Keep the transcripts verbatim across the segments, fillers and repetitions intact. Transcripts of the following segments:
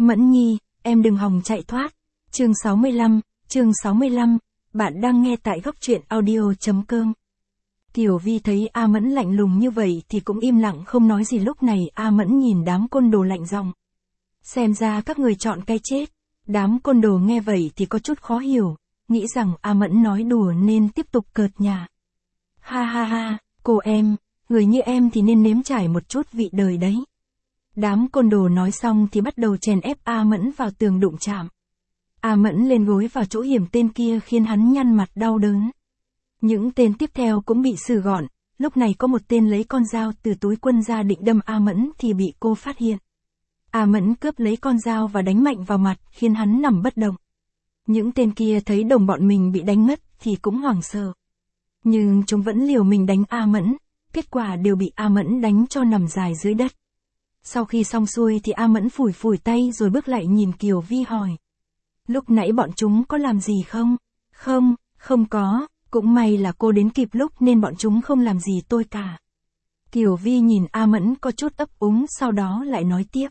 Mẫn Nhi, em đừng hòng chạy thoát. Chương sáu mươi lăm, chương sáu mươi lăm, bạn đang nghe tại góc truyện audio.com. Kiều Vi thấy A Mẫn lạnh lùng như vậy thì cũng im lặng không nói gì. Lúc này A Mẫn nhìn đám côn đồ lạnh giọng. Xem ra các người chọn cái chết. Đám côn đồ nghe vậy thì có chút khó hiểu, nghĩ rằng A Mẫn nói đùa nên tiếp tục cợt nhả. Ha ha ha, cô em, người như em thì nên nếm trải một chút vị đời đấy. Đám côn đồ nói xong thì bắt đầu chèn ép A Mẫn vào tường đụng chạm. A Mẫn lên gối vào chỗ hiểm tên kia khiến hắn nhăn mặt đau đớn. Những tên tiếp theo cũng bị xử gọn, lúc này có một tên lấy con dao từ túi quân ra định đâm A Mẫn thì bị cô phát hiện. A Mẫn cướp lấy con dao và đánh mạnh vào mặt khiến hắn nằm bất động. Những tên kia thấy đồng bọn mình bị đánh ngất thì cũng hoảng sợ. Nhưng chúng vẫn liều mình đánh A Mẫn, kết quả đều bị A Mẫn đánh cho nằm dài dưới đất. Sau khi xong xuôi thì A Mẫn phủi phủi tay rồi bước lại nhìn Kiều Vi hỏi. Lúc nãy bọn chúng có làm gì không? Không, không có, cũng may là cô đến kịp lúc nên bọn chúng không làm gì tôi cả. Kiều Vi nhìn A Mẫn có chút ấp úng sau đó lại nói tiếp.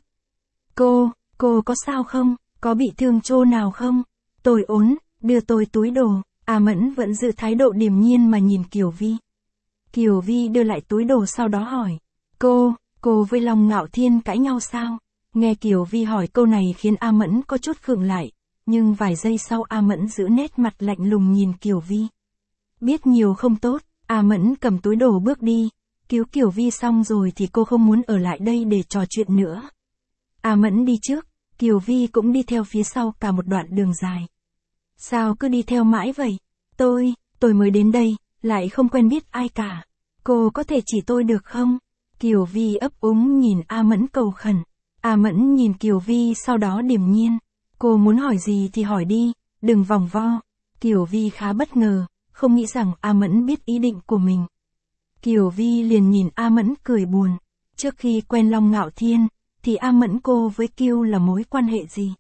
Cô, cô có sao không? Có bị thương chỗ nào không? Tôi ốm, đưa tôi túi đồ. A Mẫn vẫn giữ thái độ điềm nhiên mà nhìn Kiều Vi. Kiều Vi đưa lại túi đồ sau đó hỏi. Cô, cô với Long Ngạo Thiên cãi nhau sao? Nghe Kiều Vi hỏi câu này khiến A Mẫn có chút khựng lại, nhưng vài giây sau A Mẫn giữ nét mặt lạnh lùng nhìn Kiều Vi. Biết nhiều không tốt, A Mẫn cầm túi đồ bước đi, cứu Kiều Vi xong rồi thì cô không muốn ở lại đây để trò chuyện nữa. A Mẫn đi trước, Kiều Vi cũng đi theo phía sau cả một đoạn đường dài. Sao cứ đi theo mãi vậy? Tôi, tôi mới đến đây, lại không quen biết ai cả. Cô có thể chỉ tôi được không? Kiều Vi ấp úng nhìn A Mẫn cầu khẩn. A Mẫn nhìn Kiều Vi sau đó điềm nhiên. Cô muốn hỏi gì thì hỏi đi, đừng vòng vo. Kiều Vi khá bất ngờ, không nghĩ rằng A Mẫn biết ý định của mình. Kiều Vi liền nhìn A Mẫn cười buồn. Trước khi quen Long Ngạo Thiên, thì A Mẫn cô với Kiều là mối quan hệ gì?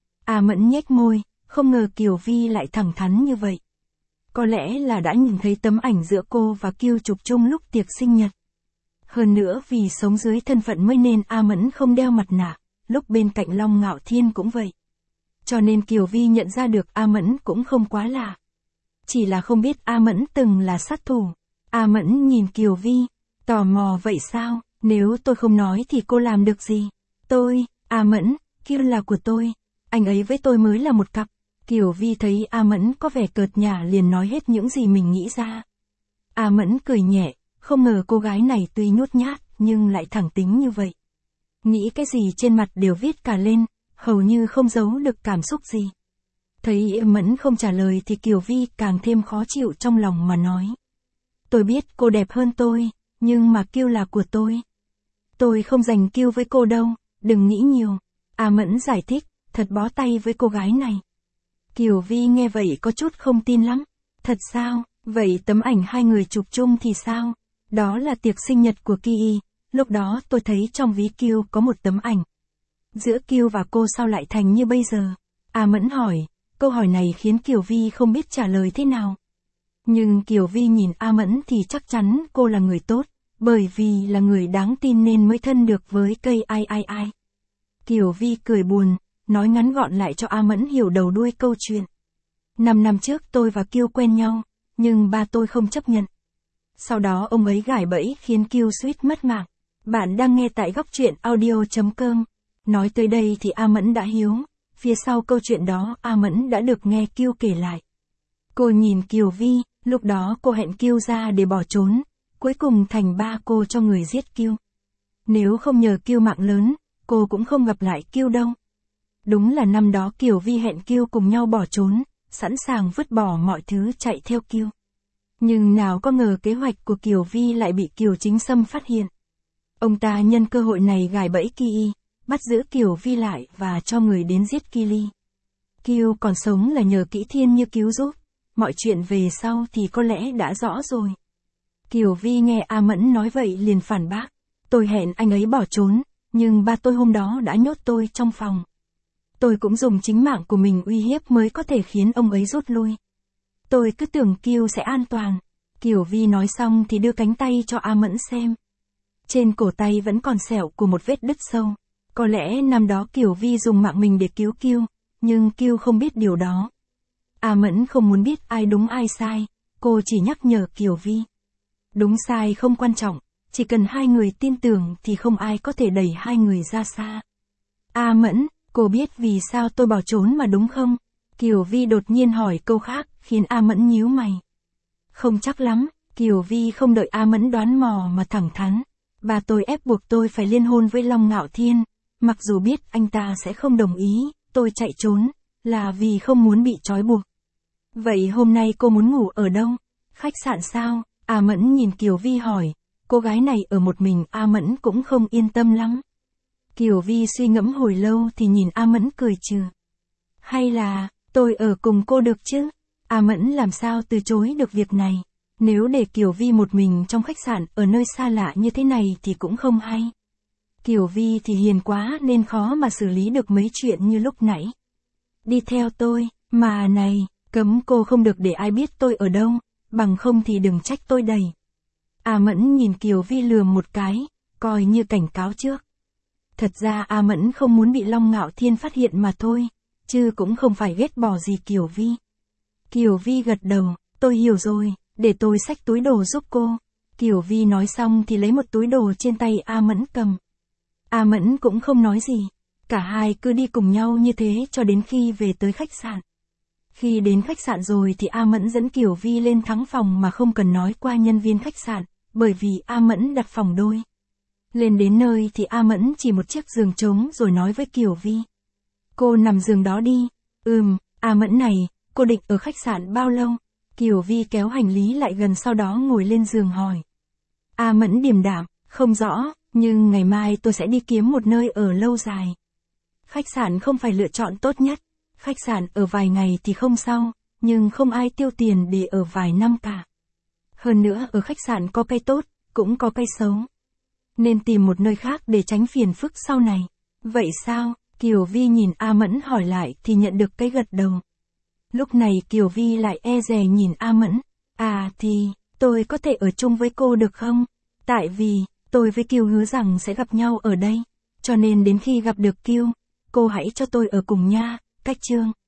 A Mẫn nhếch môi, không ngờ Kiều Vi lại thẳng thắn như vậy. Có lẽ là đã nhìn thấy tấm ảnh giữa cô và Kiều chụp chung lúc tiệc sinh nhật. Hơn nữa vì sống dưới thân phận mới nên A Mẫn không đeo mặt nạ, lúc bên cạnh Long Ngạo Thiên cũng vậy. Cho nên Kiều Vi nhận ra được A Mẫn cũng không quá lạ. Chỉ là không biết A Mẫn từng là sát thủ. A Mẫn nhìn Kiều Vi, tò mò vậy sao, nếu tôi không nói thì cô làm được gì? Tôi, A Mẫn, Kiều là của tôi, anh ấy với tôi mới là một cặp. Kiều Vi thấy A Mẫn có vẻ cợt nhả liền nói hết những gì mình nghĩ ra. A Mẫn cười nhẹ, không ngờ cô gái này tuy nhút nhát nhưng lại thẳng tính như vậy. Nghĩ cái gì trên mặt đều viết cả lên, hầu như không giấu được cảm xúc gì. Thấy A Mẫn không trả lời thì Kiều Vi càng thêm khó chịu trong lòng mà nói. Tôi biết cô đẹp hơn tôi, nhưng mà Kiều là của tôi. Tôi không giành Kiều với cô đâu, đừng nghĩ nhiều. A Mẫn giải thích, thật bó tay với cô gái này. Kiều Vi nghe vậy có chút không tin lắm. Thật sao, vậy tấm ảnh hai người chụp chung thì sao? Đó là tiệc sinh nhật của Ki, lúc đó tôi thấy trong ví Kiều có một tấm ảnh. Giữa Kiều và cô sao lại thành như bây giờ? A Mẫn hỏi, câu hỏi này khiến Kiều Vi không biết trả lời thế nào. Nhưng Kiều Vi nhìn A Mẫn thì chắc chắn cô là người tốt, bởi vì là người đáng tin nên mới thân được với cây ai ai ai. Kiều Vi cười buồn, nói ngắn gọn lại cho A Mẫn hiểu đầu đuôi câu chuyện. Năm năm trước tôi và Kiều quen nhau, nhưng ba tôi không chấp nhận. Sau đó ông ấy gài bẫy khiến Kiều suýt mất mạng. Bạn đang nghe tại góc truyện audio.com. Nói tới đây thì A Mẫn đã hiếu. Phía sau câu chuyện đó A Mẫn đã được nghe Kiều kể lại. Cô nhìn Kiều Vi, lúc đó cô hẹn Kiều ra để bỏ trốn. Cuối cùng thành ba cô cho người giết Kiều. Nếu không nhờ Kiều mạng lớn, cô cũng không gặp lại Kiều đâu. Đúng là năm đó Kiều Vi hẹn Kiều cùng nhau bỏ trốn, sẵn sàng vứt bỏ mọi thứ chạy theo Kiều. Nhưng nào có ngờ kế hoạch của Kiều Vi lại bị Kiều Chính Sâm phát hiện. Ông ta nhân cơ hội này gài bẫy Ki, bắt giữ Kiều Vi lại và cho người đến giết Ki Ly. Kiều còn sống là nhờ Kỷ Thiên Như cứu giúp, mọi chuyện về sau thì có lẽ đã rõ rồi. Kiều Vi nghe A Mẫn nói vậy liền phản bác. Tôi hẹn anh ấy bỏ trốn, nhưng ba tôi hôm đó đã nhốt tôi trong phòng. Tôi cũng dùng chính mạng của mình uy hiếp mới có thể khiến ông ấy rút lui. Tôi cứ tưởng Kiều sẽ an toàn. Kiều Vi nói xong thì đưa cánh tay cho A Mẫn xem. Trên cổ tay vẫn còn sẹo của một vết đứt sâu. Có lẽ năm đó Kiều Vi dùng mạng mình để cứu Kiều, nhưng Kiều không biết điều đó. A Mẫn không muốn biết ai đúng ai sai, cô chỉ nhắc nhở Kiều Vi. Đúng sai không quan trọng, chỉ cần hai người tin tưởng thì không ai có thể đẩy hai người ra xa. A Mẫn, cô biết vì sao tôi bỏ trốn mà đúng không? Kiều Vi đột nhiên hỏi câu khác, khiến A Mẫn nhíu mày. Không chắc lắm, Kiều Vi không đợi A Mẫn đoán mò mà thẳng thắn. Bà tôi ép buộc tôi phải liên hôn với Long Ngạo Thiên, mặc dù biết anh ta sẽ không đồng ý, tôi chạy trốn, là vì không muốn bị trói buộc. Vậy hôm nay cô muốn ngủ ở đâu? Khách sạn sao? A Mẫn nhìn Kiều Vi hỏi, cô gái này ở một mình A Mẫn cũng không yên tâm lắm. Kiều Vi suy ngẫm hồi lâu thì nhìn A Mẫn cười trừ. Hay là, tôi ở cùng cô được chứ? A Mẫn làm sao từ chối được việc này. Nếu để Kiều Vi một mình trong khách sạn ở nơi xa lạ như thế này thì cũng không hay. Kiều Vi thì hiền quá nên khó mà xử lý được mấy chuyện như lúc nãy. Đi theo tôi, mà này, cấm cô không được để ai biết tôi ở đâu, bằng không thì đừng trách tôi đẩy. A Mẫn nhìn Kiều Vi lườm một cái, coi như cảnh cáo trước. Thật ra A Mẫn không muốn bị Long Ngạo Thiên phát hiện mà thôi, chứ cũng không phải ghét bỏ gì Kiều Vi. Kiều Vi gật đầu, tôi hiểu rồi, để tôi xách túi đồ giúp cô. Kiều Vi nói xong thì lấy một túi đồ trên tay A Mẫn cầm. A Mẫn cũng không nói gì, cả hai cứ đi cùng nhau như thế cho đến khi về tới khách sạn. Khi đến khách sạn rồi thì A Mẫn dẫn Kiều Vi lên thắng phòng mà không cần nói qua nhân viên khách sạn, bởi vì A Mẫn đặt phòng đôi. Lên đến nơi thì A Mẫn chỉ một chiếc giường trống rồi nói với Kiều Vi. Cô nằm giường đó đi. Ừm, A Mẫn này, cô định ở khách sạn bao lâu? Kiều Vi kéo hành lý lại gần sau đó ngồi lên giường hỏi. A Mẫn điềm đạm, không rõ, nhưng ngày mai tôi sẽ đi kiếm một nơi ở lâu dài. Khách sạn không phải lựa chọn tốt nhất. Khách sạn ở vài ngày thì không sao, nhưng không ai tiêu tiền để ở vài năm cả. Hơn nữa ở khách sạn có cái tốt, cũng có cái xấu. Nên tìm một nơi khác để tránh phiền phức sau này. Vậy sao? Kiều Vi nhìn A Mẫn hỏi lại thì nhận được cái gật đầu. Lúc này Kiều Vi lại e dè nhìn A Mẫn. À thì, tôi có thể ở chung với cô được không? Tại vì, tôi với Kiều hứa rằng sẽ gặp nhau ở đây. Cho nên đến khi gặp được Kiều, cô hãy cho tôi ở cùng nha, Cách Trương.